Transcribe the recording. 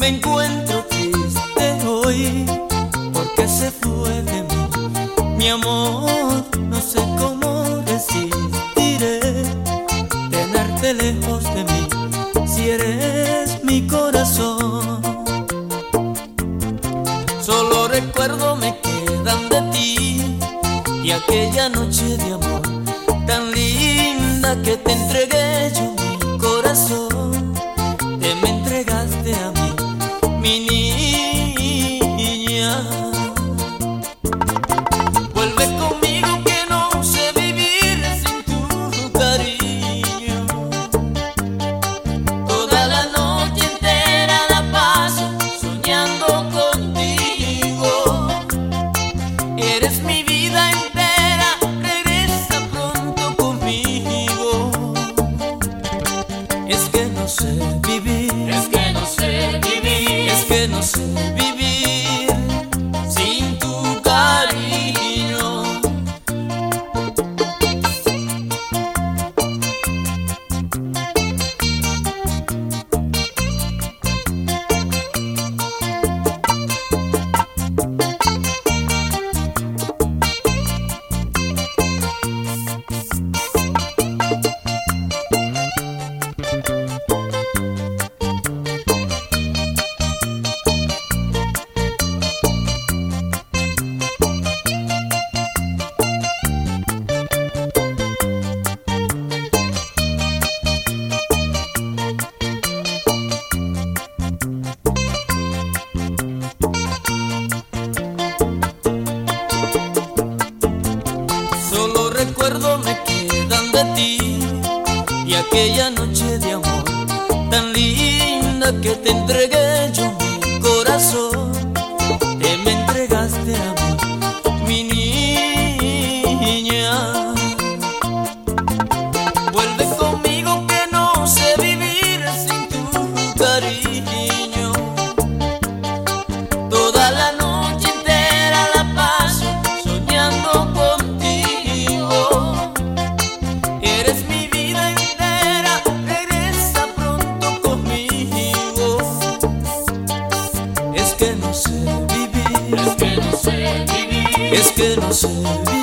Me encuentro triste hoy porque se fue de mí mi amor. No sé cómo resistiré tenerte lejos de mí si eres mi corazón. Solo recuerdo me quedan de ti y aquella noche de amor tan linda que te entregué yo mi corazón. Te me entregaste a mí, mi niña. Vuelve conmigo que no sé vivir sin tu cariño. Toda la noche entera la paso soñando contigo. Eres mi vida entera, regresa pronto conmigo. Es que no sé vivir, Es que no sé vivir, es que no sé vivir sin tu cariño. Solo recuerdo me quedan de ti y aquella noche de amor tan linda que te entregué yo mi corazón. Te me entregaste a mí, mi niña. Vuelve conmigo que no sé vivir sin tu cariño. Toda la noche entera la paso soñando contigo. Eres mi vida entera, regresa pronto conmigo. Es que no sé vivir, es que no sé vivir, es que no sé vivir